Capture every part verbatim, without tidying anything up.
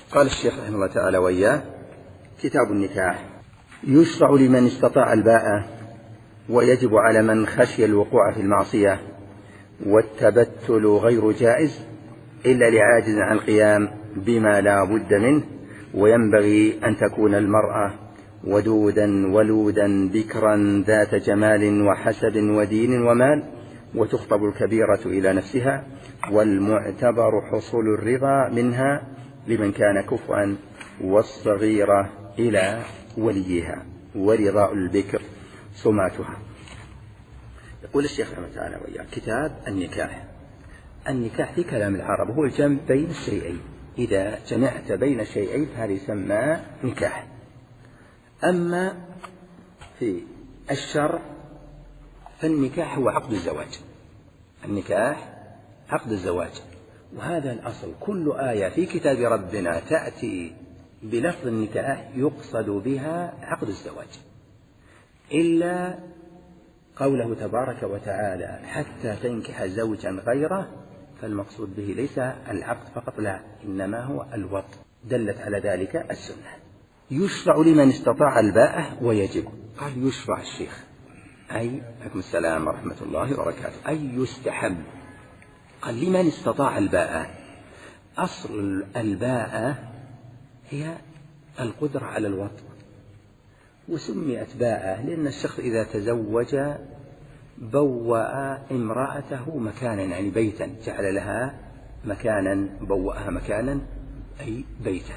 قال الشيخ رحمه الله تعالى وإياه: كتاب النكاح. يشرع لمن استطاع الباءة، ويجب على من خشي الوقوع في المعصية، والتبتل غير جائز إلا لعاجز عن القيام بما لا بد منه، وينبغي أن تكون المرأة ودودا ولودا بكرا ذات جمال وحسب ودين ومال، وتخطب الكبيرة إلى نفسها، والمعتبر حصول الرضا منها لمن كان كفءا، والصغيرة إلى وليها، ورضاء البكر سماتها. يقول الشيخ رحمه الله تعالى وإياه: كتاب النكاح. النكاح في كلام العرب هو الجمع بين الشيئين، إذا جمعت بين شيئين هذا يسمى نكاح. أما في الشرع فالنكاح هو عقد الزواج. النكاح عقد الزواج، وهذا الأصل. كل آية في كتاب ربنا تأتي بلفظ النكاح يقصد بها عقد الزواج، إلا قوله تبارك وتعالى: حتى تنكح زوجا غيره، فالمقصود به ليس العقد فقط، لا، إنما هو الوطء، دلت على ذلك السنة. يشرع لمن استطاع الباءة ويجب. قال يشرع الشيخ، أي عليكم السلام ورحمة الله وبركاته، أي يستحب. قال لمن استطاع الباءة. أصل الباءة هي القدرة على الوطء، وسميت باءة لأن الشخص إذا تزوج بوأ امرأته مكانا، يعني بيتا، جعل لها مكانا، بوأها مكانا أي بيتا.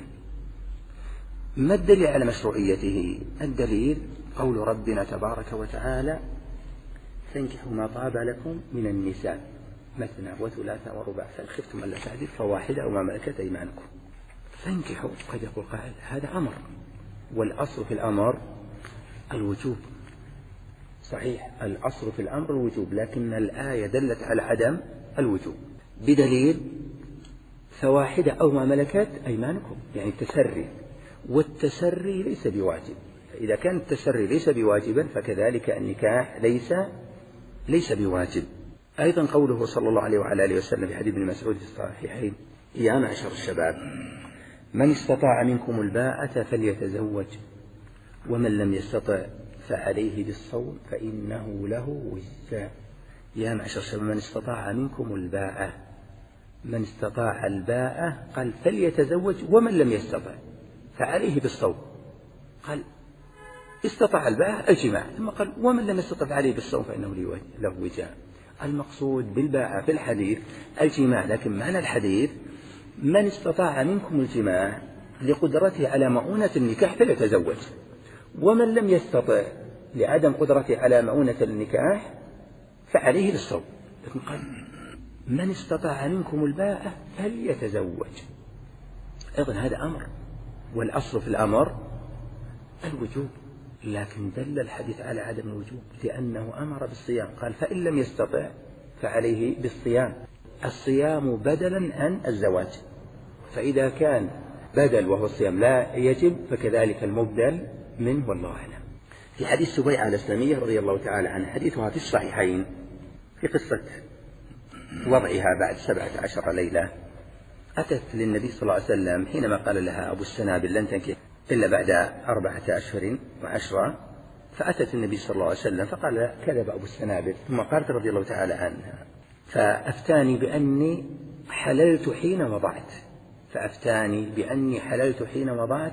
ما الدليل على مشروعيته؟ الدليل قول ربنا تبارك وتعالى: تنكحوا ما طاب لكم من النساء مثنى وثلاث ورباع، فإن خفتم ألا تعدلوا فواحدة أو ما ملكت أيمانكم. فانكحوا، قد يقول قائل هذا أمر، والأصل في الأمر الوجوب. صحيح، الأصل في الأمر الوجوب، لكن الآية دلت على عدم الوجوب بدليل فواحدة أو ما ملكت أيمانكم، يعني التسري، والتسري ليس بواجب. إذا كان التسري ليس بواجبا فكذلك النكاح ليس ليس بواجب. أيضا قوله صلى الله عليه وعلى آله وسلم في حديث ابن مسعود في الصحيحين: يا معشر الشباب من استطاع منكم الباءة فليتزوج، ومن لم يستطع فعليه بالصوم فإنه له وجاء. يا معشر الشباب من استطاع منكم الباءة، من استطاع الباءة قال فليتزوج، ومن لم يستطع فعليه بالصوم. قال استطاع الباءة الجماع، ثم قال ومن لم يستطع فعليه بالصوم فإنه له وجاء. المقصود بالباءة في الحديث الجماع، لكن معنى الحديث من استطاع منكم الجماع لقدرته على مؤونة النكاح فليتزوج، ومن لم يستطع لعدم قدرته على مؤونة النكاح فعليه بالصوم. لكن قال من استطاع منكم الباءة فليتزوج. أيضا هذا أمر، والأصل في الأمر الوجوب، لكن دل الحديث على عدم الوجوب لأنه أمر بالصيام، قال فإن لم يستطع فعليه بالصيام. الصيام بدلا عن الزواج، فإذا كان بدل وهو الصيام لا يجب فكذلك المبدل منه، والله أعلم. في حديث سبيعة الأسلمية رضي الله تعالى عنها، حديثها في الصحيحين، في قصة وضعها بعد سبعة عشر ليلة، أتت للنبي صلى الله عليه وسلم حينما قال لها أبو السنابل لن تنكح إلا بعد أربعة أشهر وعشرة، فأتت النبي صلى الله عليه وسلم فقال كذب أبو السنابل، ثم قالت رضي الله تعالى عنها: فأفتاني بأني حللت حين وضعت، فأفتاني بأني حللت حين وضعت،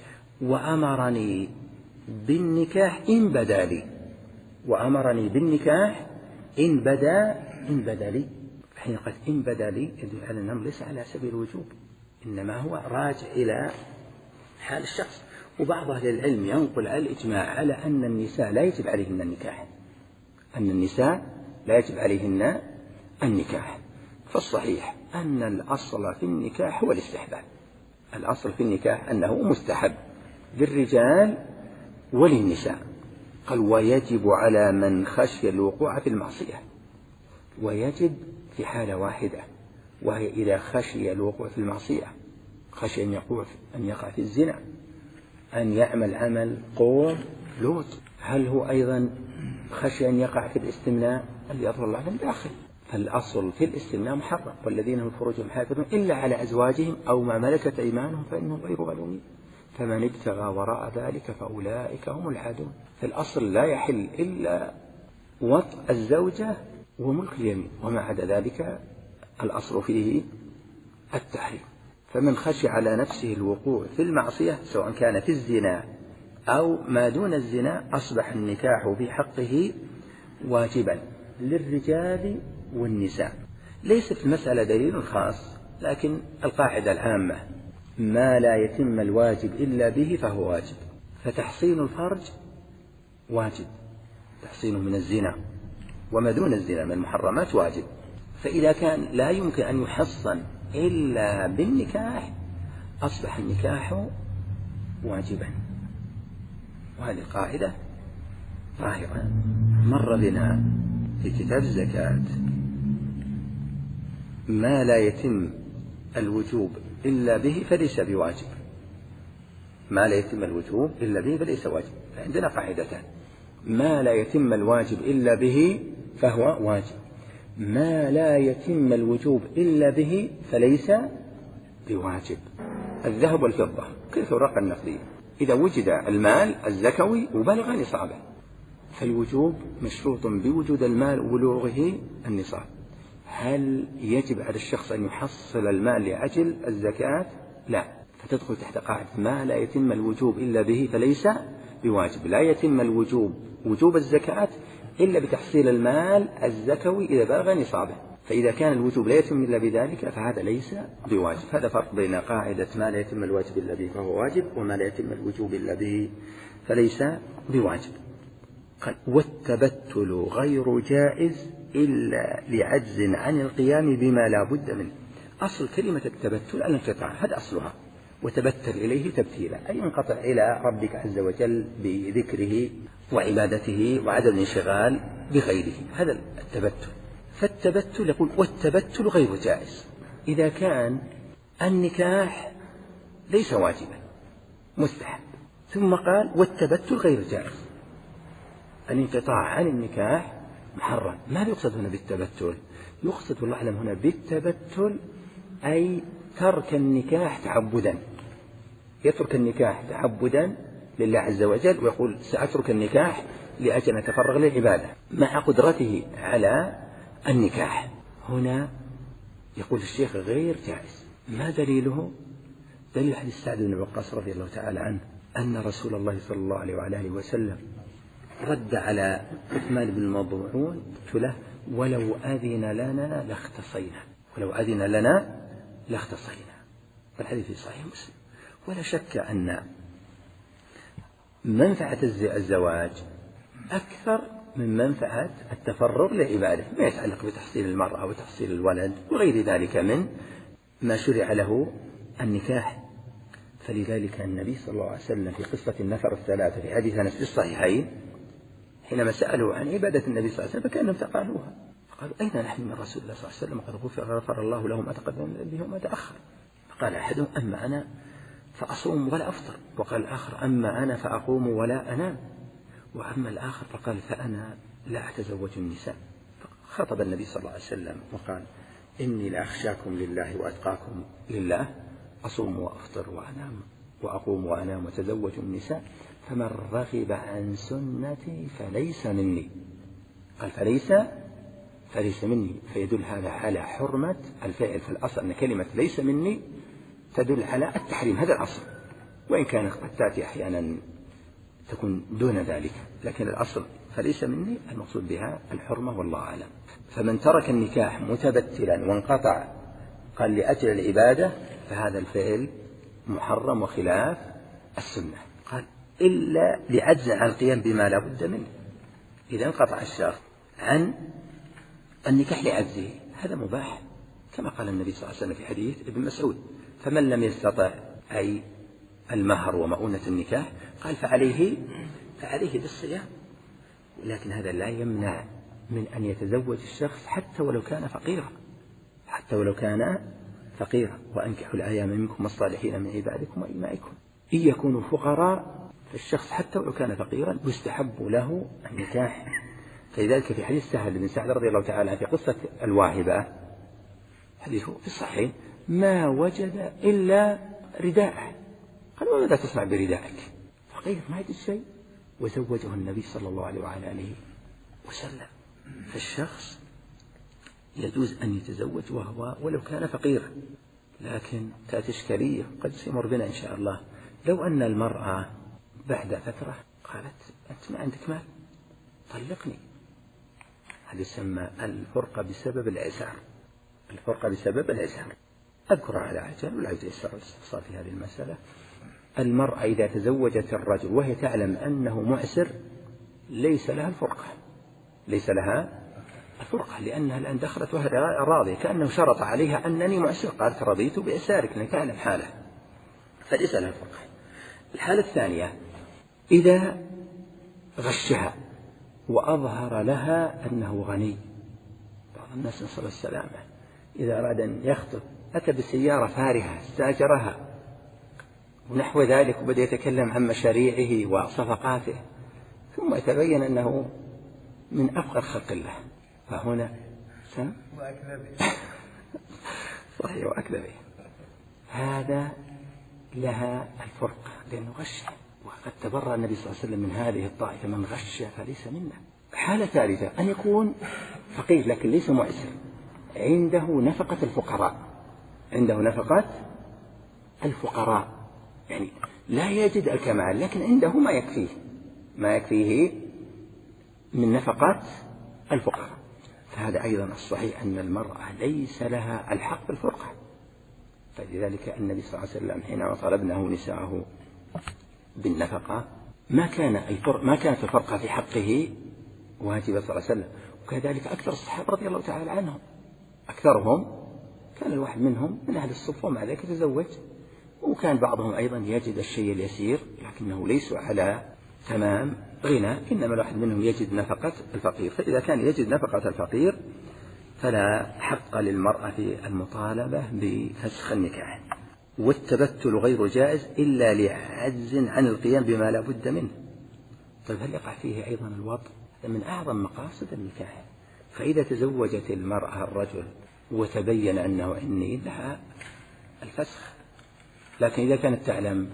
وأمرني بالنكاح إن بدا لي، وأمرني بالنكاح إن بدا إن بدا لي. حين قالت إن بدا لي يدل على الأمر ليس على سبيل الوجوب، إنما هو راجع إلى حال الشخص. وبعض أهل العلم ينقل على الإجماع على أن النساء لا يجب عليهن النكاح، أن النساء لا يجب عليهن النكاح. فالصحيح أن الأصل في النكاح هو الاستحباب، الأصل في النكاح أنه مستحب للرجال وللنساء. قال ويجب على من خشي الوقوع في المعصية، ويجب في حالة واحدة، وهي إذا خشي الوقوع في المعصية، خشي أن يقوع أن يقع في الزنا، أن يعمل عمل قوم لوط. هل هو أيضا خشي أن يقع في الاستمناء؟ اللي يظهر الله من داخل، فالأصل في الاستمناء محرم، والذين هم فروجهم حافظون إلا على أزواجهم أو ما ملكت أيمانهم فإنهم غير ملومين، فمن ابتغى وراء ذلك فأولئك هم العادون. فالأصل لا يحل إلا وطء الزوجة وملك اليمين، وما عدا ذلك الأصل فيه التحريم. فمن خشي على نفسه الوقوع في المعصية سواء كان في الزنا أو ما دون الزنا أصبح النكاح في حقه واجبا للرجال والنساء. ليست المسألة دليل خاص، لكن القاعدة العامة ما لا يتم الواجب إلا به فهو واجب. فتحصين الفرج واجب، تحصينه من الزنا وما دون الزنا من المحرمات واجب. فإذا كان لا يمكن أن يحصن إلا بالنكاح أصبح النكاح واجبا، وهذه القاعدة ظاهرة. مر بنا في كتاب الزكاة ما لا يتم الوجوب إلا به فليس بواجب، ما لا يتم الوجوب إلا به فليس واجب. عندنا قاعدتان: ما لا يتم الواجب إلا به فهو واجب، ما لا يتم الوجوب إلا به فليس بواجب. الذهب والفضة كيف الورقة النقدية، إذا وجد المال الزكوي وبلغ نصابه فالوجوب مشروط بوجود المال وبلوغه النصاب. هل يجب على الشخص أن يحصل المال لأجل الزكاة؟ لا، فتدخل تحت قاعدة ما لا يتم الوجوب إلا به فليس بواجب. لا يتم الوجوب وجوب الزكاة إلا بتحصيل المال الزكوي إذا بلغ نصابه، فإذا كان الوجوب لا يتم إلا بذلك فهذا ليس بواجب. هذا فرق بين قاعدة ما لا يتم الواجب إلا به فهو واجب وما لا يتم الوجوب إلا به فليس بواجب. قال: والتبتل غير جائز إلا لعجز عن القيام بما لا بد منه. أصل كلمة التبتل الانقطاع، هذا أصلها، وتبتل إليه تبتيلا، أي انقطع إلى ربك عز وجل بذكره وعبادته وعدم الانشغال بغيره، هذا التبتل. فالتبتل يقول: والتبتل غير جائز إذا كان النكاح ليس واجبا مستحب. ثم قال: والتبتل غير جائز، الانقطاع عن النكاح محرم. ما يقصد هنا بالتبتل؟ يقصد والله أعلم هنا بالتبتل أي ترك النكاح تعبدا، يترك النكاح تعبدا لله عز وجل ويقول سأترك النكاح لأجل أن أتفرغ للعبادة مع قدرته على النكاح. هنا يقول الشيخ غير جائز. ما دليله؟ دليل حديث سعد بن وقاص رضي الله تعالى عنه أن رسول الله صلى الله عليه وعلى آله وسلم رد على عثمان بن المظعون له: ولو أذن لنا لاختصينا، ولو أذن لنا لاختصينا. والحديث في صحيح مسلم. ولا شك أن منفعة الزواج أكثر من منفعة التفرغ لعبادة ما يتعلق بتحصيل المرأة وتحصيل الولد وغير ذلك من ما شرع له النكاح. فلذلك النبي صلى الله عليه وسلم في قصة النفر الثلاثة في حديث أنس في الصحيحين حينما سألوا عن عبادة النبي صلى الله عليه وسلم فكأنهم تقالوها، فقالوا: أين نحن من رسول الله صلى الله عليه وسلم؟ قد غفر الله له ما تقدم من ذنبه وما تأخر. فقال أحدهم: أما أنا فأصوم ولا أفطر، وقال الآخر: أما أنا فأقوم ولا أنام، وأما الآخر فقال: فأنا لا أتزوج النساء. فخطب النبي صلى الله عليه وسلم وقال: إني لأخشاكم لله وأتقاكم لله، أصوم وأفطر وأنام وأقوم وأنام وتزوج النساء، فمن رغب عن سنتي فليس مني. قال فليس فليس مني، فيدل هذا على حرمة الفعل. فالأصل أن كلمة ليس مني تدل على التحريم، هذا الأصل، وإن كانت قد تأتي أحيانا تكون دون ذلك، لكن الأصل فليس مني المقصود بها الحرمة والله أعلم. فمن ترك النكاح متبتلا وانقطع قال لأجل العبادة فهذا الفعل محرم وخلاف السنة. قال: إلا لعجز عن القيام بما لا بد منه. إذا انقطع الشخص عن النكاح لعجزه هذا مباح، كما قال النبي صلى الله عليه وسلم في حديث ابن مسعود: فمن لم يستطع أي المهر ومؤونة النكاح قال فعليه فعليه بالصيام. لكن هذا لا يمنع من أن يتزوج الشخص حتى ولو كان فقيرا، حتى ولو كان فقيرا. وأنكحوا الأيام منكم الصالحين من عبادكم وإمائكم إن يكونوا فقراء، فالشخص حتى ولو كان فقيرا يستحب له النكاح فلذلك في حديث سهل بن سعد رضي الله تعالى في قصة الواهبة حديثه في الصحيح ما وجد إلا رداءه، قال وماذا تصنع بردائك؟ فقيل ما يجد شيء، وزوجه النبي صلى الله عليه وعلى آله وسلم. فالشخص يجوز أن يتزوج وهو ولو كان فقيرا، لكن تأتي إشكالية قد سيمر بنا إن شاء الله. لو أن المرأة بعد فترة قالت أنت ما عندك مال طلقني، هذا يسمى الفرقة بسبب العسار، الفرقة بسبب العسار. أذكر على عجل ولا يتيسر الاستفصال في هذه المسألة. المرأة إذا تزوجت الرجل وهي تعلم أنه معسر ليس لها الفرقة، ليس لها الفرقة، لأنها الآن دخلت وهي راضية، كأنه شرط عليها أنني معسر، قالت رضيت بإعسارك لأنك تعلم حاله، فليس لها الفرقة. الحالة الثانية إذا غشها وأظهر لها أنه غني، بعض الناس نسأل السلامة إذا أراد أن يخطب أتى بسيارة فارهة استأجرها ونحو ذلك، وبدأ يتكلم عن مشاريعه وصفقاته، ثم يتبين أنه من أفقر خلق الله، فهنا سم صحيح وأكذبه، هذا لها الفرقة لأنه غش، وقد تبرأ النبي صلى الله عليه وسلم من هذه الطائفة، من غش فليس منا. حالة ثالثة أن يكون فقير لكن ليس معسر، عنده نفقة الفقراء، عنده نفقة الفقراء، يعني لا يجد الكمال لكن عنده ما يكفيه، ما يكفيه من نفقات الفقراء، فهذا أيضا الصحيح أن المرأة ليس لها الحق بالفرقة. فلذلك النبي صلى الله عليه وسلم حينما طلبناه نساءه بالنفقة ما كان الفرق ما كانت الفرقة في حقه واجبة صلى الله عليه وسلم، وكذلك أكثر الصحابة رضي الله تعالى عنهم، أكثرهم كان الواحد منهم من أهل الصفة ومع ذلك تزوج، وكان بعضهم أيضا يجد الشيء اليسير لكنه ليسوا على تمام غنى، إنما الواحد منهم يجد نفقة الفقير. فإذا كان يجد نفقة الفقير فلا حق للمرأة في المطالبة بفسخ النكاح. والتبتل غير جائز إلا لعجز عن القيام بما لا بد منه. طيب هل يقع فيه أيضا الوطء؟ هذا من أعظم مقاصد النكاح. فإذا تزوجت المرأة الرجل وتبين أنه عني لها الفسخ، لكن إذا كانت تعلم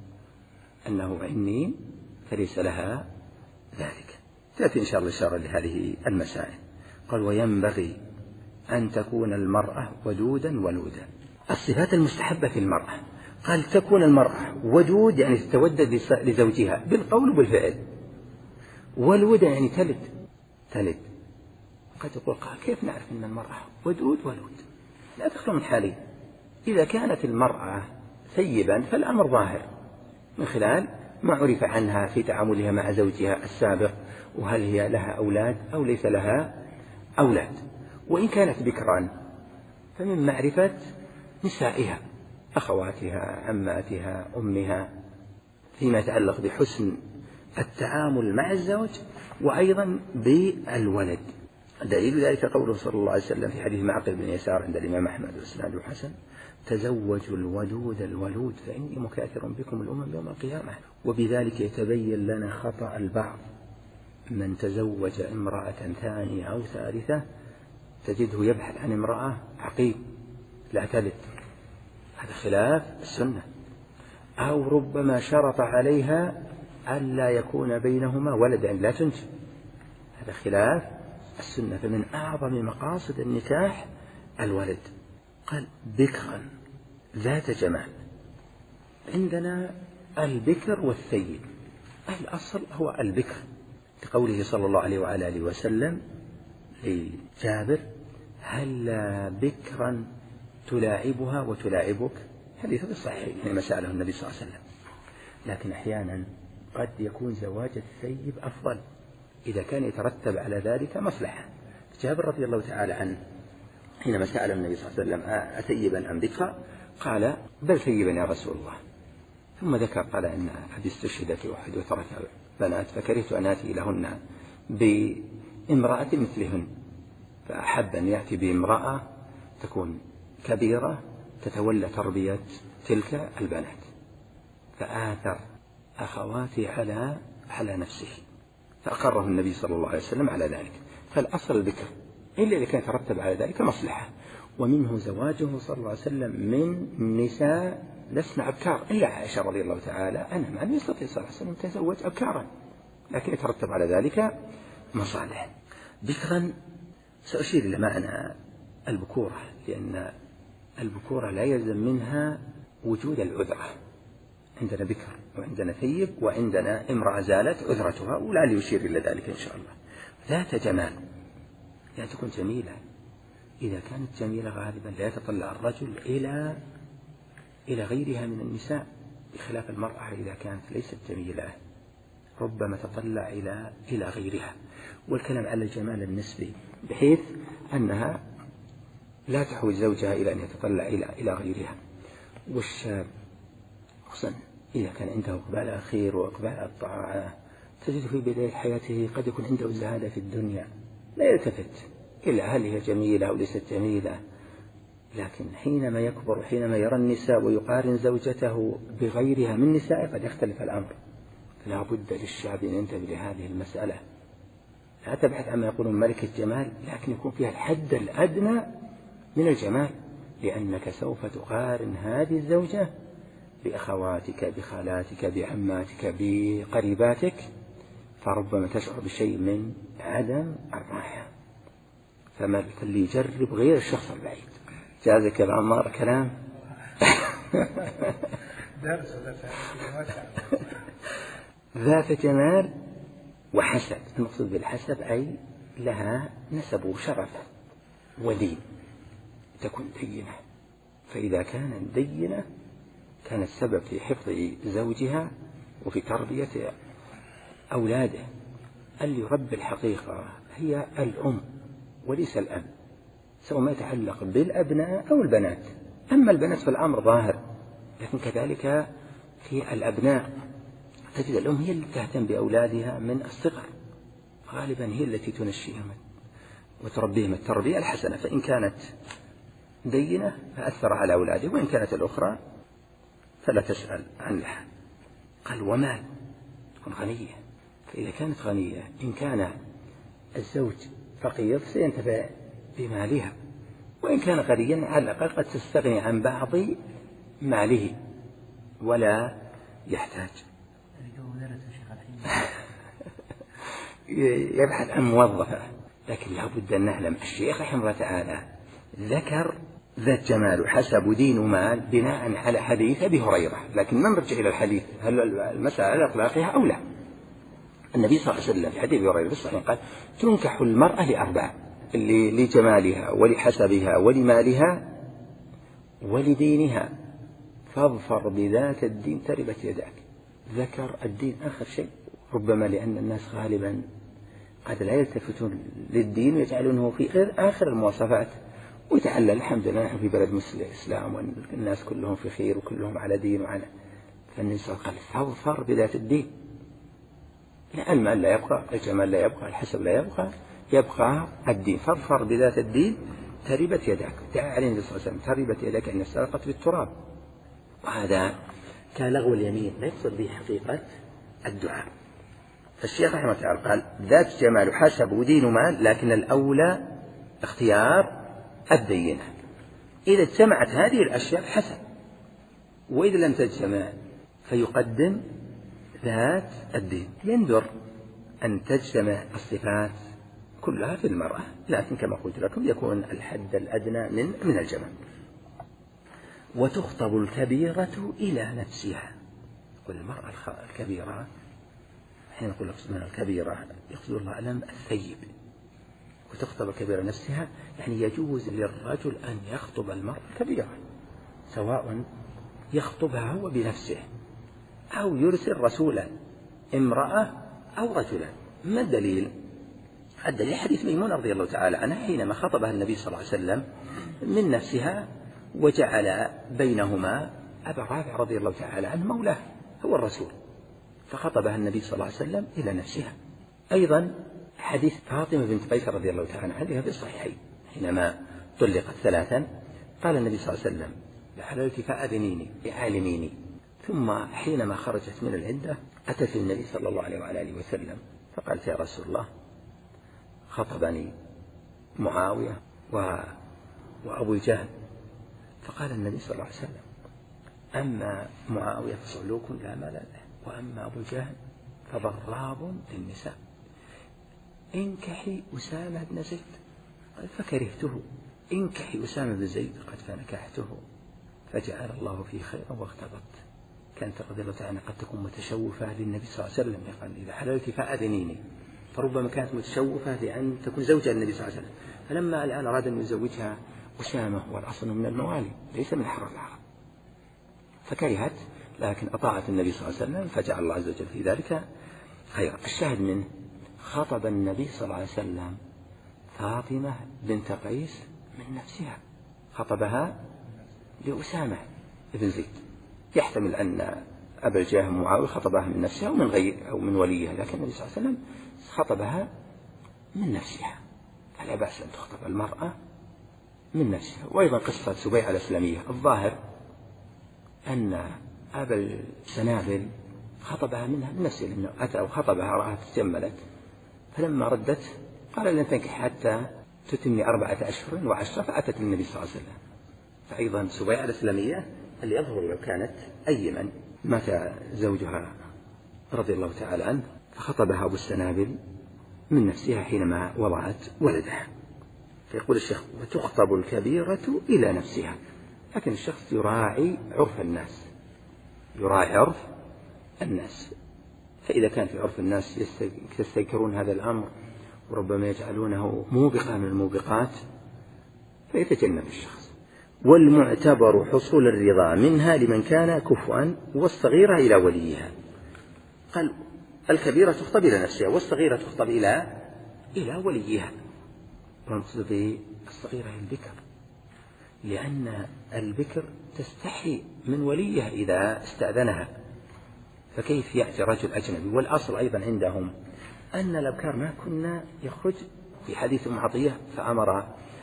أنه عني فليس لها ذلك. تأتي إن شاء الله إشارة لهذه المسائل. قال وينبغي أن تكون المرأة ودودا ولودا. الصفات المستحبة في المرأة، قال تكون المرأة ودود يعني تتودد لزوجها بالقول وبالفعل، ولودا يعني تلد تلد. قد يقول قال كيف نعرف أن المرأة ودود ولود؟ لا تخلو من حالين، إذا كانت المرأة ثيبا فالأمر ظاهر من خلال ما عرف عنها في تعاملها مع زوجها السابق، وهل هي لها أولاد أو ليس لها أولاد. وإن كانت بكرا فمن معرفة نسائها أخواتها عماتها أمها فيما يتعلق بحسن التعامل مع الزوج وأيضا بالولد. دليل ذلك قوله صلى الله عليه وسلم في حديث معقل بن يسار عند الإمام أحمد وإسناده حسن: تزوجوا الودود الولود فإني مكاثر بكم الأمم يوم القيامة. وبذلك يتبين لنا خطأ البعض، من تزوج امرأة ثانية أو ثالثة تجده يبحث عن امرأة عقيم لا تلد، هذا خلاف السنة، أو ربما شرط عليها ألا يكون بينهما ولد يعني لا تنجب، هذا خلاف السنة. فمن أعظم مقاصد النكاح الولد. قال بكرا ذات جمال. عندنا البكر والثيب، الأصل هو البكر لقوله صلى الله عليه وعلى آله وسلم لجابر: هل بكرا تلاعبها وتلاعبك؟ حديث الصحيح لما سأله النبي صلى الله عليه وسلم. لكن أحيانا قد يكون زواج الثيب أفضل إذا كان يترتب على ذلك مصلحة. جابر رضي الله تعالى عنه حينما سأل النبي صلى الله عليه وسلم: أثيبا أم بكرا؟ قال: بل ثيبا يا رسول الله. ثم ذكر قال: إن أبي استشهد في أحد وترك بنات فكرهت أن آتي لهن بامرأة مثلهن، فأحب أن يأتي بامرأة تكون كبيرة تتولى تربية تلك البنات، فآثر أخواتي على على نفسه، فأقره النبي صلى الله عليه وسلم على ذلك. فالأصل الذكر إلا إذا كان يترتب على ذلك مصلحة. ومنه زواجه صلى الله عليه وسلم من نساء لسن أبكار إلا عائشة رضي الله تعالى عنها، مع أن يستطيع صلى الله عليه وسلم تزوج أبكارا، لكن يترتب على ذلك مصالح. بكرا سأشير إلى معنى البكورة، لأن البكورة لا يلزم منها وجود العذرة. عندنا بكر وعندنا ثيب وعندنا امرأة زالت عذرتها، ولعلي يشير إلى ذلك إن شاء الله. ذات جمال يعني تكون جميلة. إذا كانت جميلة غالبا لا يتطلع الرجل إلى إلى غيرها من النساء، بخلاف المرأة إذا كانت ليست جميلة ربما تطلع إلى إلى غيرها. والكلام على الجمال النسبي بحيث أنها لا تحوج زوجها إلى أن يتطلع إلى إلى غيرها. والشاب خصوصا إذا كان عنده إقبال على الخير وإقبال على الطاعة، تجد في بداية حياته قد يكون عنده زهادة في الدنيا، لا يلتفت إلا هل هي جميلة أو ليست جميلة. لكن حينما يكبر وحينما يرى النساء ويقارن زوجته بغيرها من نسائه قد يختلف الأمر. فلا بد للشاب أن ينتبه لهذه المسألة، لا تبحث عما يقولون ملكة جمال، لكن يكون فيها الحد الأدنى من الجمال، لأنك سوف تقارن هذه الزوجة بأخواتك بخالاتك بعماتك بقريباتك، فربما تشعر بشيء من عدم الراحة. فما اللي يجرب غير الشخص البعيد. جازك يا عمار كلام ذات جمال وحسب. المقصود بالحسب أي لها نسب وشرف ودين، تكون دينة. فإذا كانت دينة كان السبب في حفظ زوجها وفي تربية أولاده. اللي يربي الحقيقة هي الأم وليس الأب، سواء ما يتعلق بالأبناء أو البنات. أما البنات فالأمر ظاهر، لكن كذلك في الأبناء تجد الأم هي اللي تهتم بأولادها من الصغر، غالبا هي التي تنشئهم وتربيهم التربية الحسنة. فإن كانت دينة فأثر على أولاده، وإن كانت الأخرى فلا تسأل عنها. قال ومال، تكون غنية. فإذا كانت غنية إن كان الزوج فقير سينتفع بمالها، وإن كان غنيا على الأقل قد تستغني عن بعض ماله ولا يحتاج. يبحث عن موظفة. لكن لا بد أن نعلم الشيخ رحمه الله تعالى ذكر ذات جمال وحسب ودين ومال بناء على حديث أبي هريرة، لكن ما نرجع إلى الحديث هل المسألة أطلاقها أو لا. النبي صلى الله عليه وسلم في حديث أبي هريرة الصحيح قال تنكح المرأة لأربع: لجمالها ولحسبها ولمالها ولدينها، فاظفر بذات الدين تربت يداك. ذكر الدين آخر شيء، ربما لأن الناس غالبا قد لا يلتفتون للدين ويجعلونه في غير آخر المواصفات، ويتعلل الحمد لله نحن في بلد مسلم الإسلام والناس كلهم في خير وكلهم على دين وعلى. فالنبي صلى الله عليه وسلم قال فاظفر بذات الدين. لا المال لا يبقى، الجمال لا يبقى، الحسب لا يبقى، يبقى الدين. فاظفر بذات الدين تربت يداك. دعا عليه النبي صلى الله عليه وسلم تربت يداك أن سرقت بالتراب. وهذا كلغو اليمين، لا يقصد به حقيقة الدعاء. فالشيخ رحمه الله تعالى قال ذات جمال وحسب ودين ومال، لكن الأولى اختيار الدينة. إذا اجتمعت هذه الأشياء حسن، وإذا لم تجتمع فيقدم ذات الدين. يندر أن تجتمع الصفات كلها في المرأة، لكن كما قلت لكم يكون الحد الأدنى من من الجمال. وتخطب الكبيرة إلى نفسها. والمرأة الكبيرة حين نقول من الكبيرة يقصد الله أعلم الثيب. وتخطب الكبيرة نفسها يعني يجوز للرجل أن يخطب المرأة الكبيرة، سواء يخطبها هو بنفسه أو يرسل رسولا امرأة أو رجلا. ما الدليل؟ الدليل حديث ميمونة رضي الله تعالى عنها حينما خطبها النبي صلى الله عليه وسلم من نفسها، وجعل بينهما أبا رافع رضي الله تعالى عنه مولاه هو الرسول، فخطبها النبي صلى الله عليه وسلم إلى نفسها. أيضا حديث فاطمة بنت قيس رضي الله تعالى عنها في الصحيحين حينما طلقت ثلاثا قال النبي صلى الله عليه وسلم لحللت فأذنيني أعلميني. ثم حينما خرجت من العدة أتت النبي صلى الله عليه وعلى آله وسلم فقالت: يا رسول الله، خطبني معاوية و... وأبو جهل. فقال النبي صلى الله عليه وسلم: أما معاوية فصعلوك لا مال له، وأما أبو جهل فضراب للنساء، انكحي أسامة بن زيد. قال: فكرهته. انكحي أسامة بن زيد. قد فنكحته فجعل الله فيه خيرا واختبط. كانت رضي الله تعالى قد تكون متشوفة للنبي صلى الله عليه وسلم، قال: إذا حللت فأذنيني. فربما كانت متشوفة لأن تكون زوجة النبي صلى الله عليه وسلم، فلما الآن أراد أن يزوجها أسامة والأصل من الموالي ليس من حر العرب، فكرهت، لكن أطاعت النبي صلى الله عليه وسلم فجعل الله عز وجل في ذلك خيرا. الشاهد منه: خطب النبي صلى الله عليه وسلم فاطمة بنت قيس من نفسها، خطبها لأسامة بن زيد. يحتمل أن أبا الجهم معاوية خطبها من نفسها أو من غير أو من وليها، لكن النبي صلى الله عليه وسلم خطبها من نفسها، فلا بأس أن تخطب المرأة من نفسها. وأيضا قصة سبيعة الإسلامية، الظاهر أن أبا السنابل خطبها منها من نفسها، لأنه أتى وخطبها رأت تجملت، فلما ردت قال: لن تنكح حتى تتمي أربعة أشهر وعشرة، فأتت النبي صلى الله عليه وسلم. فأيضا سبيعة الإسلامية اللي يظهر لو كانت أيما، مات زوجها رضي الله تعالى عنه، فخطبها أبو السنابل من نفسها حينما وضعت ولدها. فيقول الشيخ: وتخطب الكبيرة إلى نفسها، لكن الشخص يراعي عرف الناس، يراعي عرف الناس. فإذا كان في عرف الناس يستذكرون هذا الأمر وربما يجعلونه موبقا من الموبقات، فيتجنب الشخص. والمعتبر حصول الرضا منها لمن كان كفوا، والصغيرة إلى وليها. قال: الكبيرة تخطب إلى نفسها، والصغيرة تخطب إلى إلى وليها. والمقصود بالصغيرة هي البكر، لأن البكر تستحي من وليها إذا استأذنها، فكيف يأتي رجل أجنبي؟ والأصل أيضا عندهم أن الأبكار ما كنا يخرج، في حديث أم عطية فأمر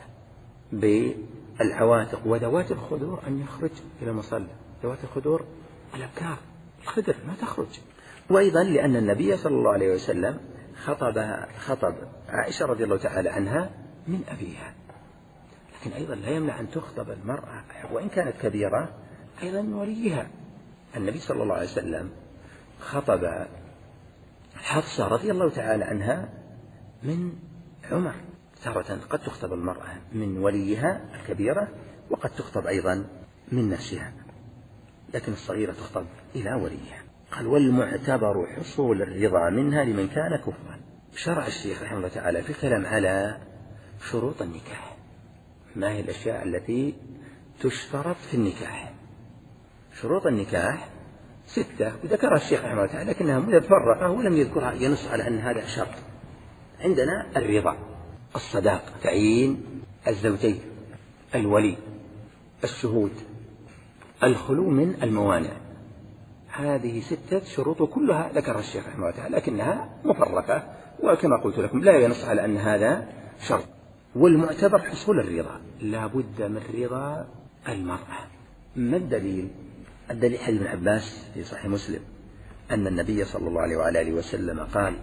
بالعواتق وذوات الخدور أن يخرج إلى المصلى. ذوات الخدور الأبكار، الخدر ما تخرج. وأيضا لأن النبي صلى الله عليه وسلم خطبها خطب عائشة رضي الله تعالى عنها من أبيها، لكن أيضا لا يمنع أن تخطب المرأة وإن كانت كبيرة أيضا من وليها. النبي صلى الله عليه وسلم خطب حفصة رضي الله تعالى عنها من عمر. تارة قد تخطب المرأة من وليها الكبيرة، وقد تخطب أيضا من نفسها، لكن الصغيرة تخطب إلى وليها. قال: والمعتبر حصول الرضا منها لمن كان كفوا. شرع الشيخ رحمه الله تعالى في الكلام على شروط النكاح، ما هي الأشياء التي تشترط في النكاح. شروط النكاح ستة، وذكرها الشيخ رحمه الله تعالى لكنها متفرقة ولم يذكرها، ينص على أن هذا شرط. عندنا الرضا، الصداق، تعيين الزوجين، الولي، الشهود، الخلو من الموانع. هذه ستة شروط كلها ذكرها الشيخ رحمه الله تعالى لكنها مفرقة، وكما قلت لكم لا ينص على أن هذا شرط. والمعتبر حصول الرضا، لا بد من رضا المرأة. ما الدليل؟ الدليل حديث ابن عباس في صحيح مسلم أن النبي صلى الله عليه وعلى آله وسلم قال: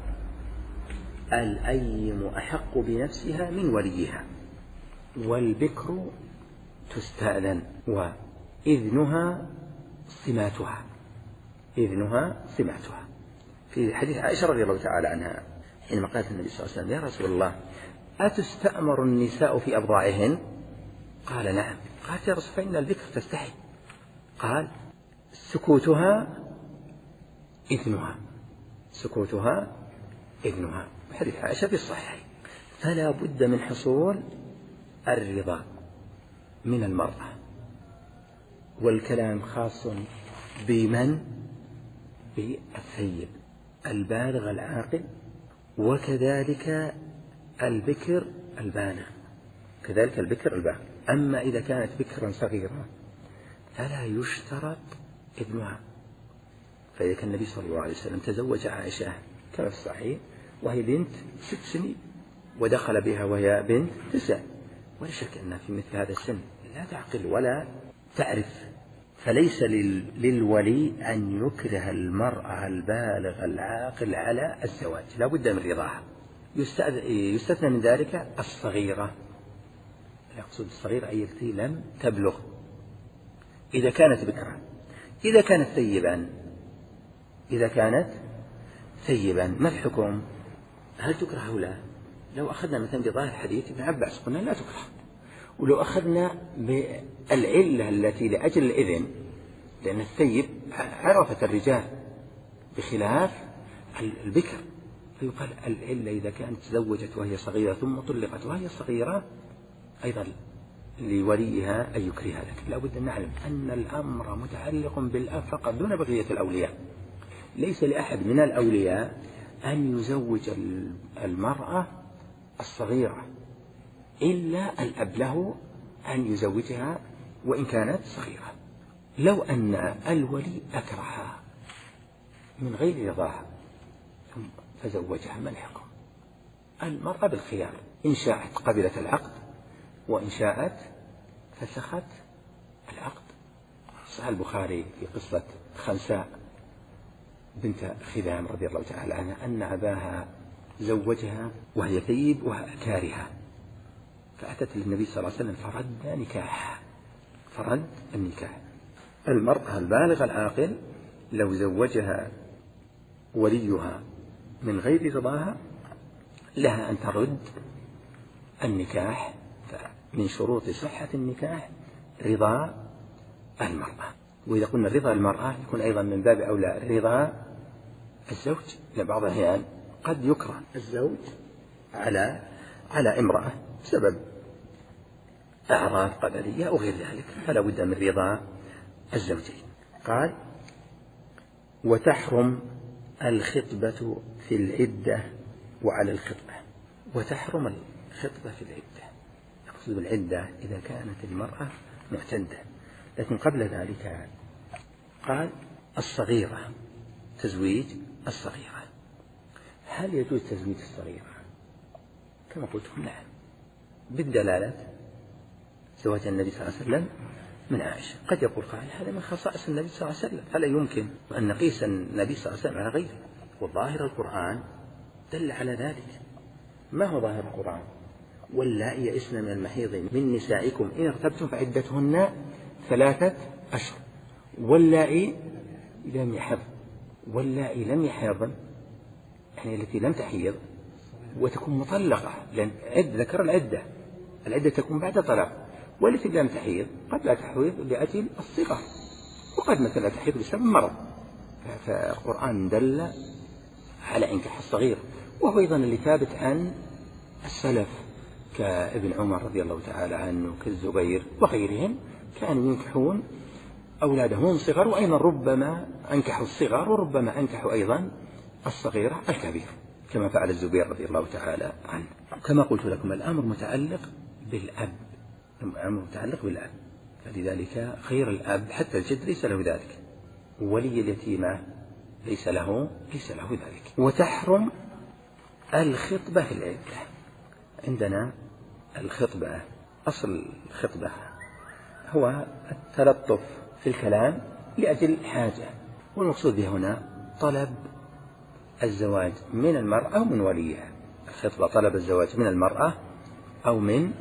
الأيم أحق بنفسها من وليها، والبكر تستأذن، وإذنها صماتها، إذنها صماتها. في حديث عائشة رضي الله تعالى عنها حينما قالت النبي صلى الله عليه وسلم: يا رسول الله، أتستأمر النساء في أبضاعهن؟ قال: نعم. قالت: يا رسول، فإن البكر تستحي. قال: سكوتها إذنها، سكوتها إذنها. حديث عائشة في الصحيح. فلا بد من حصول الرضا من المرأة. والكلام خاص بمن؟ بالثيب البالغ العاقل، وكذلك البكر البالغ، كذلك البكر البالغ. أما إذا كانت بكرا صغيرة فلا يشترط ابنها. فإذا كان النبي صلى الله عليه وسلم تزوج عائشة كما في الصحيح وهي بنت ست سنين، ودخل بها وهي بنت تسع، ولا شك أنها في مثل هذا السن لا تعقل ولا تعرف، فليس للولي أن يكره المرأة البالغ العاقل على الزواج، لا بد من رضاها. يستثنى من ذلك الصغيرة، يقصد الصغيرة أي التي لم تبلغ إذا كانت بكرا. إذا كانت ثيبا إذا كانت ثيبا ما الحكم؟ هل تكره أو لا؟ لو أخذنا مثلا بظاهر حديث ابن عباس قلنا لا تكره، ولو أخذنا بالعلة التي لأجل الإذن، لأن الثيب عرفت الرجال بخلاف البكر، فيقال العلة إذا كانت تزوجت وهي صغيرة ثم طلقت وهي صغيرة أيضا لوليها أن يكرهها. لكن لا بد أن نعلم أن الأمر متعلق بالأب فقط دون بقية الأولياء. ليس لأحد من الأولياء أن يزوج المرأة الصغيرة إلا الأب له أن يزوجها وإن كانت صغيرة. لو أن الولي أكرهها من غير رضاها فزوجها ما الحكم؟ المرأة بالخيار، إن شاءت قبلت العقد وإن شاءت فسخت العقد. صحيح البخاري في قصة خنساء بنت خذام رضي الله تعالى عنها أن أباها زوجها وهي ثيب وكارهة، فأتت للنبي صلى الله عليه وسلم فرد نكاحها فرد النكاح. المرأة البالغة العاقل لو زوجها وليها من غير رضاها لها أن ترد النكاح. من شروط صحة النكاح رضا المرأة، وإذا قلنا رضا المرأة يكون أيضا من باب أولى رضا الزوج، لبعض الأحيان قد يكره الزوج على على امرأة بسبب أعراض قدرية أو غير ذلك، فلا بد من رضا الزوجين. قال: وتحرم الخطبة في العدة وعلى الخطبة. وتحرم الخطبة في العدة، يقصد بالعدة إذا كانت المرأة معتدة، لكن قبل ذلك قال الصغيرة، تزويج الصغيرة. هل يجوز تزويج الصغيرة؟ كما قلت نعم، بالدلالة زواج النبي صلى الله عليه وسلم من عائشة. قد يقول قائل هذا من خصائص النبي صلى الله عليه وسلم، فلا يمكن أن نقيس النبي صلى الله عليه وسلم على غيره، والظاهر القرآن دل على ذلك. ما هو ظاهر القرآن؟ واللائي يئسن من المحيض من نسائكم إن ارتبتم فعدتهن ثلاثة أشهر واللائي لم يحض. واللائي لم يحض يعني التي لم تحيض وتكون مطلقة، لأن ذكر العدة العدة تكون بعد طلاق، والتي لم تحيض قد لا تحيض لأجل الصغر، وقد مثلا تحيض بسبب مرض. فالقرآن دل على إنكاح الصغير، وهو أيضا اللي ثابت عن السلف كابن عمر رضي الله تعالى عنه كالزبير وغيرهم، كانوا ينكحون أولادهم صغر، وأيضا ربما أنكحوا الصغر وربما أنكحوا أيضا الصغيرة الكبير كما فعل الزبير رضي الله تعالى عنه. كما قلت لكم الأمر متعلق بالأب، الأمر متعلق بالأب، فلذلك غير الأب حتى الجد ليس له ذلك، ولي اليتيمة ليس له ليس له ذلك. وتحرم الخطبة في العدة. عندنا الخطبة، أصل الخطبة هو التلطف في الكلام لأجل حاجة، والمقصود به هنا طلب الزواج من المرأة أو من وليها. الخطبة طلب الزواج من المرأة أو من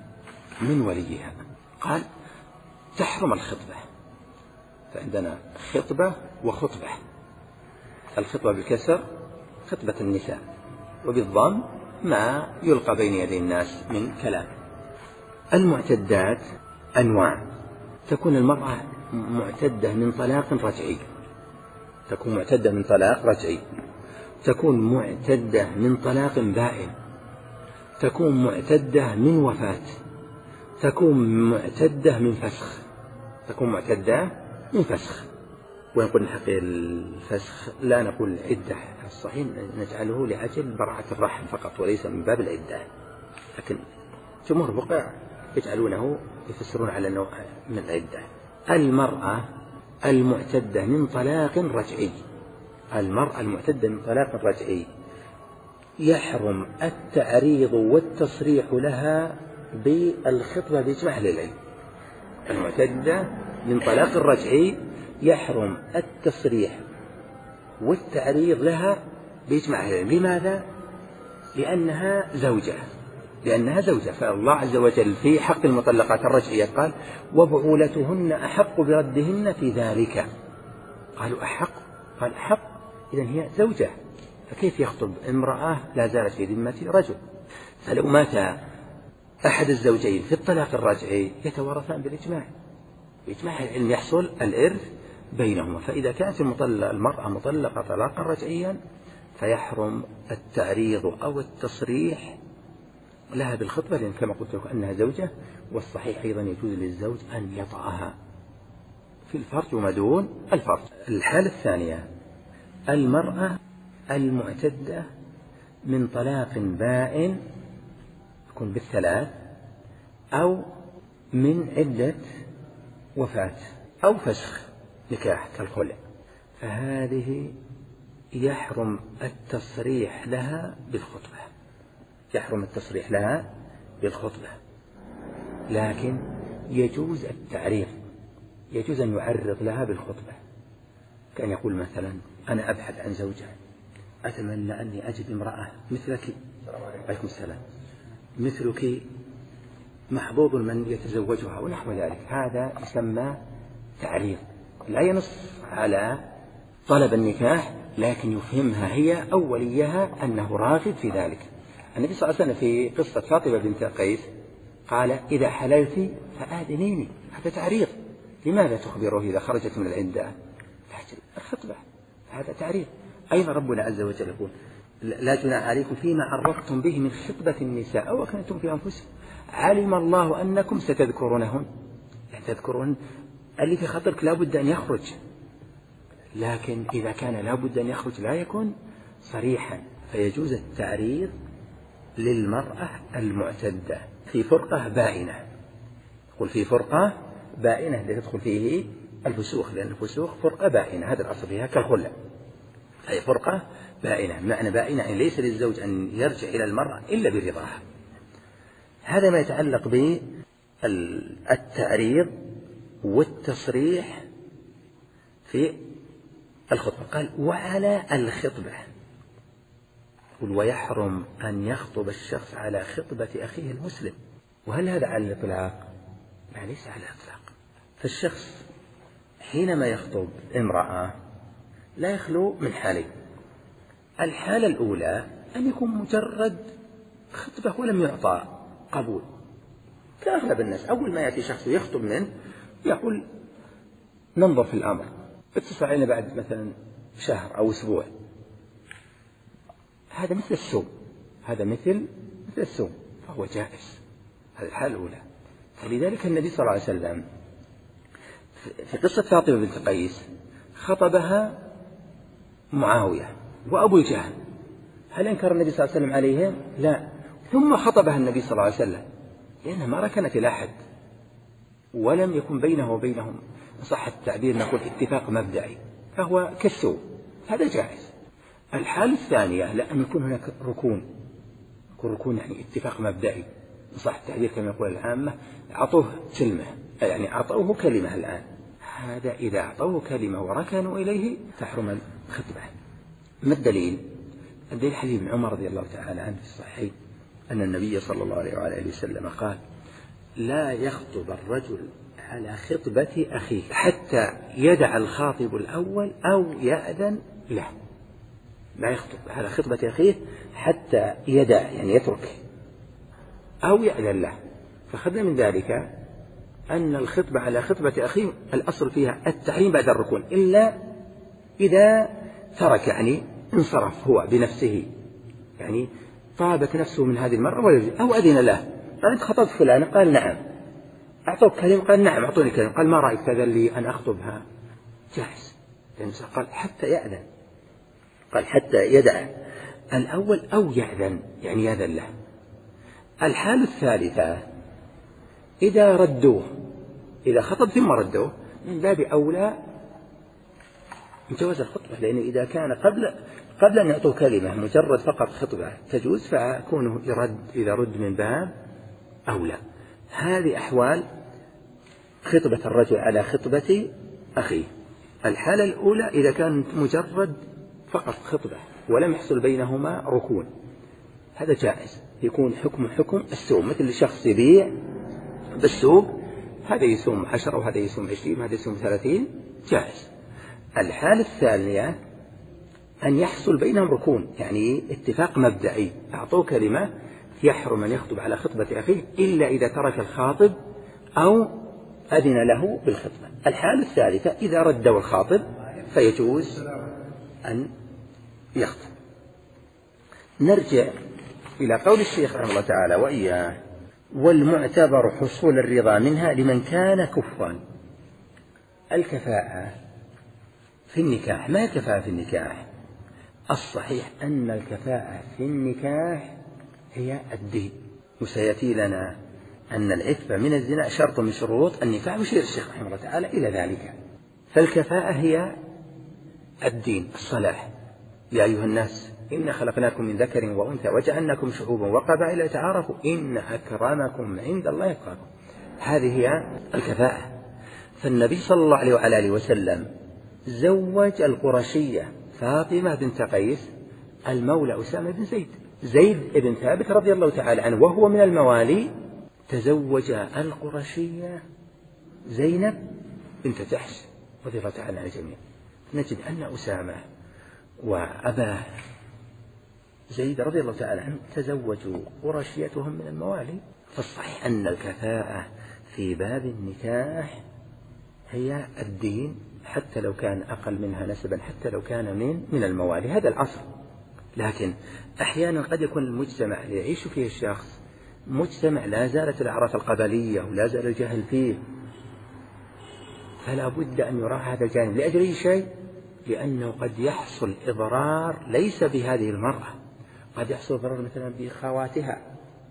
من وليها. قال تحرم الخطبة، فعندنا خطبة وخطبة. الخطبة بالكسر خطبة النساء، وبالضم ما يلقى بين يدي الناس من كلام. المعتدات أنواع، تكون المرأة معتدة من طلاق رجعي، تكون معتدة من طلاق رجعي، تكون معتدة من طلاق بائن، تكون معتدة من وفاة، تكون معتدة من فسخ، تكون معتدة من فسخ. ونقول نحقق الفسخ لا نقول العدة، الصحيح نجعله لأجل براءة الرحم فقط وليس من باب العدة، لكن جمهور الفقهاء يجعلونه يفسرون على نوع من العدة. المرأة المعتدة من طلاق رجعي، المرأة المعتدة من طلاق رجعي يحرم التعريض والتصريح لها بالخطبة بإجماع أهل العلم. المعتدة من طلاق الرجعي يحرم التصريح والتعريض لها بإجماع أهل العلم. لماذا؟ لأنها زوجة لأنها زوجة فالله عز وجل في حق المطلقات الرجعية قال وبعولتهن أحق بردهن في ذلك. قالوا أحق، قال أحق، إذن هي زوجة، فكيف يخطب امرأة لا زالت في ذمة رجل؟ فلو مات أحد الزوجين في الطلاق الرجعي يتوارثان بالإجماع، بإجماع العلم يحصل الإرث بينهما. فإذا كانت المرأة مطلقة طلاقا رجعيا فيحرم التعريض أو التصريح لها بالخطبة، لأن كما قلت لك أنها زوجة، والصحيح أيضا يجوز للزوج أن يطأها في الفرج وما دون الفرج. الحالة الثانية المرأة المعتدة من طلاق بائن يكون بالثلاث أو من عدة وفاة أو فسخ نكاح كالخلع، فهذه يحرم التصريح لها بالخطبة يحرم التصريح لها بالخطبة لكن يجوز التعريض، يجوز أن يعرض لها بالخطبة، كأن يقول مثلا أنا أبحث عن زوجة، أتمنى أني أجد امرأة مثلك، عليكم السلام، مثلك محظوظ من يتزوجها ونحو ذلك. هذا يسمى تعريض، لا ينص على طلب النكاح لكن يفهمها هي أو وليها أنه راغب في ذلك. النبي صلى الله عليه وسلم في قصة فاطمة بنت قيس قال إذا حللت فآذنيني، هذا تعريض. لماذا تخبره إذا خرجت من العدة؟ الخطبة، هذا تعريض. أيضا ربنا عز وجل يقول لا جناح عليكم فيما عرضتم به من خطبة النساء أو أكنتم في أنفسكم علم الله أنكم ستذكرونهن، يعني تذكرون اللي في خطرك لا بد أن يخرج، لكن إذا كان لا بد أن يخرج لا يكون صريحا، فيجوز التعريض للمرأة المعتدة في فرقة بائنة. يقول في فرقة بائنة لا تدخل فيه الفسوخ، لأن الفسوخ فرقة بائنة، هذا الأصل فيها كالخلة، أي فرقة بائنة. معنى بائنة يعني ليس للزوج أن يرجع إلى المرأة إلا برضاها. هذا ما يتعلق بالتعريض والتصريح في الخطبة. قال وعلى الخطبة، ويحرم أن يخطب الشخص على خطبة أخيه المسلم. وهل هذا على الإطلاق؟ لا، ليس على الإطلاق. فالشخص حينما يخطب امرأة لا يخلو من حالين. الحالة الأولى أن يكون مجرد خطبة ولم يعطى قبول، كأغلب الناس أول ما يأتي شخص يخطب منه يقول ننظر في الأمر، اتصل علينا بعد مثلا شهر أو أسبوع. هذا مثل السوم، هذا مثل مثل السوم فهو جائز. هذه الحالة الأولى. فلذلك النبي صلى الله عليه وسلم في قصة فاطمة بنت قيس خطبها معاوية وأبو جهل، هل انكر النبي صلى الله عليه وسلم عليهم؟ لا. ثم خطبها النبي صلى الله عليه وسلم لأنها ما ركنت إلى أحد ولم يكن بينه وبينهم صح التعبير نقول اتفاق مبدئي، فهو كالسوء، هذا جائز. الحالة الثانية لأن يكون هناك ركون، يكون ركون يعني اتفاق مبدئي صح التعبير كما يقول العامة، أعطوه كلمة يعني أعطوه كلمة الآن، هذا إذا أعطوه كلمة وركنوا إليه تحرم الخطبة. ما الدليل؟ الدليل حديث ابن عمر رضي الله تعالى عنه في الصحيح أن النبي صلى الله عليه وآله وسلم قال لا يخطب الرجل على خطبة أخيه حتى يدع الخاطب الأول أو يأذن له. لا يخطب على خطبة أخيه حتى يدع يعني يترك أو يأذن له. فأخذنا من ذلك أن الخطبة على خطبة أخيه الأصل فيها التحريم بعد الركون، إلا إذا ترك يعني انصرف هو بنفسه، يعني طابت نفسه من هذه المرة أو أذن له. قال أنت خطبت فلان؟ قال نعم. أعطوك كلمة؟ قال نعم أعطوني كلمة. قال ما رأيك تأذن لي أن أخطبها؟ جاهز. يعني قال حتى يأذن، قال حتى يدع الأول أو يأذن يعني يأذن له. الحالة الثالثة إذا ردوه، إذا خطب ثم ردوه من باب أولى جواز الخطبة، لأنه إذا كان قبل قبل أن يعطوه كلمة مجرد فقط خطبة تجوز، فكونه يرد إذا رد من باب أولى. هذه أحوال خطبة الرجل على خطبة أخيه. الحالة الأولى إذا كانت مجرد فقط خطبة ولم يحصل بينهما ركون، هذا جائز، يكون حكم حكم السوم، مثل شخص يبيع بالسوق، هذا يسوم عشرة وهذا يسوم عشرين وهذا يسوم ثلاثين، جائز. الحالة الثانية أن يحصل بينهم ركون، يعني اتفاق مبدئي، أعطوه كلمة يحرم أن يخطب على خطبة أخيه إلا إذا ترك الخاطب أو أذن له بالخطبة. الحالة الثالثة إذا ردوا الخاطب فيجوز أن يخطب. نرجع إلى قول الشيخ رحمه الله تعالى وإياه: والمعتبر حصول الرضا منها لمن كان كفوا. الكفاءة في النكاح، ما الكفاءة في النكاح؟ الصحيح أن الكفاءة في النكاح هي الدين، وسيأتي لنا أن العفة من الزنا شرط من شروط النكاح، ويشير الشيخ رحمه الله تعالى إلى ذلك. فالكفاءة هي الدين، الصلاح. يا أيها الناس إنا خلقناكم من ذكر وأنثى وجعلناكم شعوبا وقبائل لتعارفوا إن أكرمكم عند الله أتقاكم. هذه هي الكفاءة. فالنبي صلى الله عليه وعلى آله وسلم زوج القرشية فاطمة بنت قيس المولى أسامة بن زيد. زيد بن ثابت رضي الله تعالى عنه وهو من الموالي تزوج القرشية زينب بنت جحش رضي الله تعالى عن الجميع. نجد أن أسامة وأباه زيد رضي الله تعالى عنه تزوجوا قرشيتهم من الموالي. فالصحيح أن الكفاءة في باب النكاح هي الدين، حتى لو كان أقل منها نسبا، حتى لو كان من من الموالي، هذا الأصل. لكن أحيانا قد يكون المجتمع اللي يعيش فيه الشخص مجتمع لا زالت الأعراف القبلية ولا زال الجهل فيه، فلا بد أن يراعى هذا الجانب. لأجل أي شيء؟ لأنه قد يحصل إضرار ليس بهذه المرأة، قد يحصل إضرار مثلا بخواتها،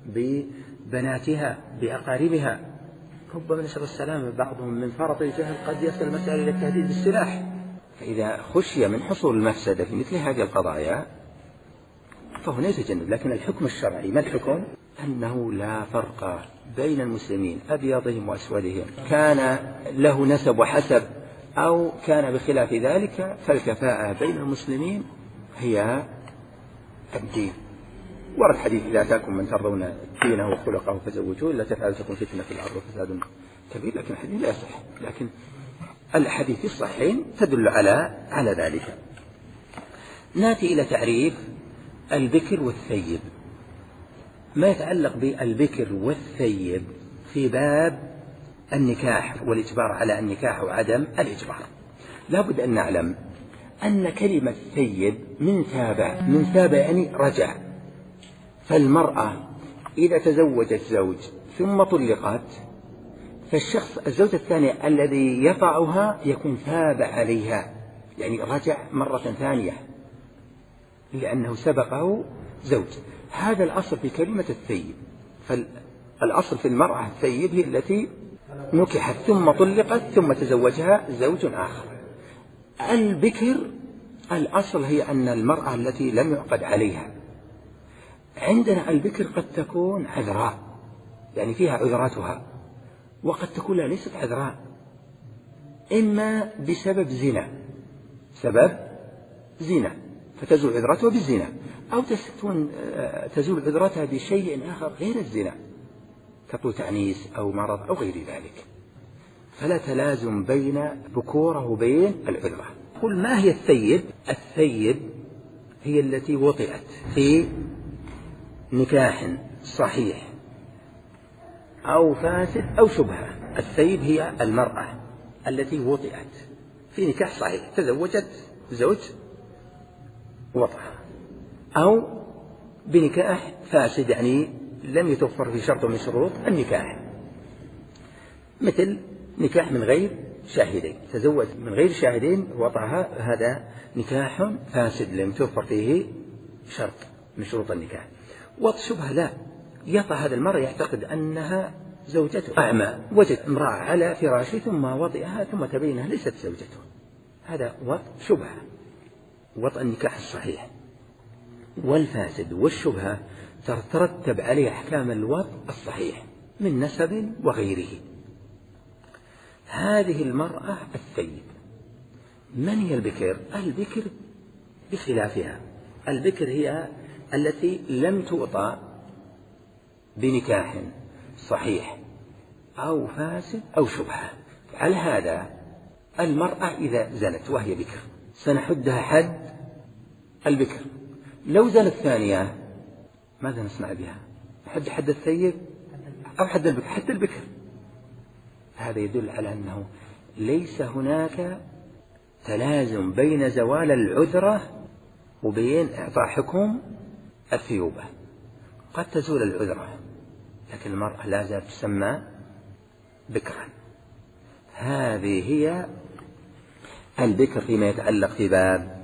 ببناتها، بأقاربها. ربما نسأل السلامة بعضهم من فرط الجهل قد يصل المسألة إلى التهديد بالسلاح. فإذا خشي من حصول المفسدة في مثل هذه القضايا فهنا يتجنب. لكن الحكم الشرعي ما الحكم؟ أنه لا فرق بين المسلمين أبيضهم وأسودهم، كان له نسب وحسب أو كان بخلاف ذلك، فالكفاءة بين المسلمين هي الدين. ورد حديث: إذا أتاكم من ترضون دينه وخلقه فزوجوه إلا تفعل تكون فتنة في الأرض وفساد كبير. لكن الحديث لا يصح، لكن الحديث الصحيحين تدل على على ذلك. نأتي إلى تعريف البكر والثيب. ما يتعلق بالبكر والثيب في باب النكاح والإجبار على النكاح وعدم الإجبار، لا بد أن نعلم أن كلمة ثيب من تابع، من تابع يعني رجع. فالمرأة إذا تزوجت زوج ثم طلقت، فالشخص الزوج الثاني الذي يطأها يكون تابع عليها، يعني رجع مرة ثانية لأنه سبقه زوج. هذا الأصل في كلمة الثيب. فالأصل في المرأة الثيب هي التي نكحت ثم طلقت ثم تزوجها زوج آخر. البكر الأصل هي أن المرأة التي لم يعقد عليها. عندنا البكر قد تكون عذراء، يعني فيها عذراتها، وقد تكون ليست عذراء، إما بسبب زنا، سبب زنا فتزول عذرتها بالزنا، أو تزول عذرتها بشيء آخر غير الزنا كطول تعنيس أو مرض أو غير ذلك. فلا تلازم بين بكوره وبين العذرة. قل ما هي الثيب؟ الثيب هي التي وطئت في نكاح صحيح أو فاسد أو شبهة. الثيب هي المرأة التي وطئت في نكاح صحيح، تزوجت زوج وطئها، أو بنكاح فاسد يعني لم يتوفر في شرط من شروط النكاح، مثل نكاح من غير شاهدين، تزوج من غير شاهدين وطئها، هذا نكاح فاسد لم يتوفر فيه شرط من شروط النكاح. وطئ شبهة لا، يطأ هذا المرء يعتقد أنها زوجته، أعمى، وجد امرأة على فراشه ثم وطئها ثم تبينها ليست زوجته، هذا وطئ شبهة. وطئ النكاح الصحيح والفاسد والشبهة تترتب عليه أحكام الوطئ الصحيح من نسب وغيره. هذه المرأة الثيب. من هي البكر؟ البكر بخلافها، البكر هي التي لم تؤطى بنكاح صحيح أو فاسد أو شبهة. على هذا المرأة إذا زنت وهي بكر سنحدها حد البكر. لو زنت ثانية ماذا نصنع بها؟ نحد حد الثيب أو حد البكر؟ حد البكر. هذا يدل على أنه ليس هناك تلازم بين زوال العذرة وبين إعطاء حكم الثيوبة. قد تزول العذرة لكن المرأة لا زالت تسمى بكرا. هذه هي البكر فيما يتعلق في باب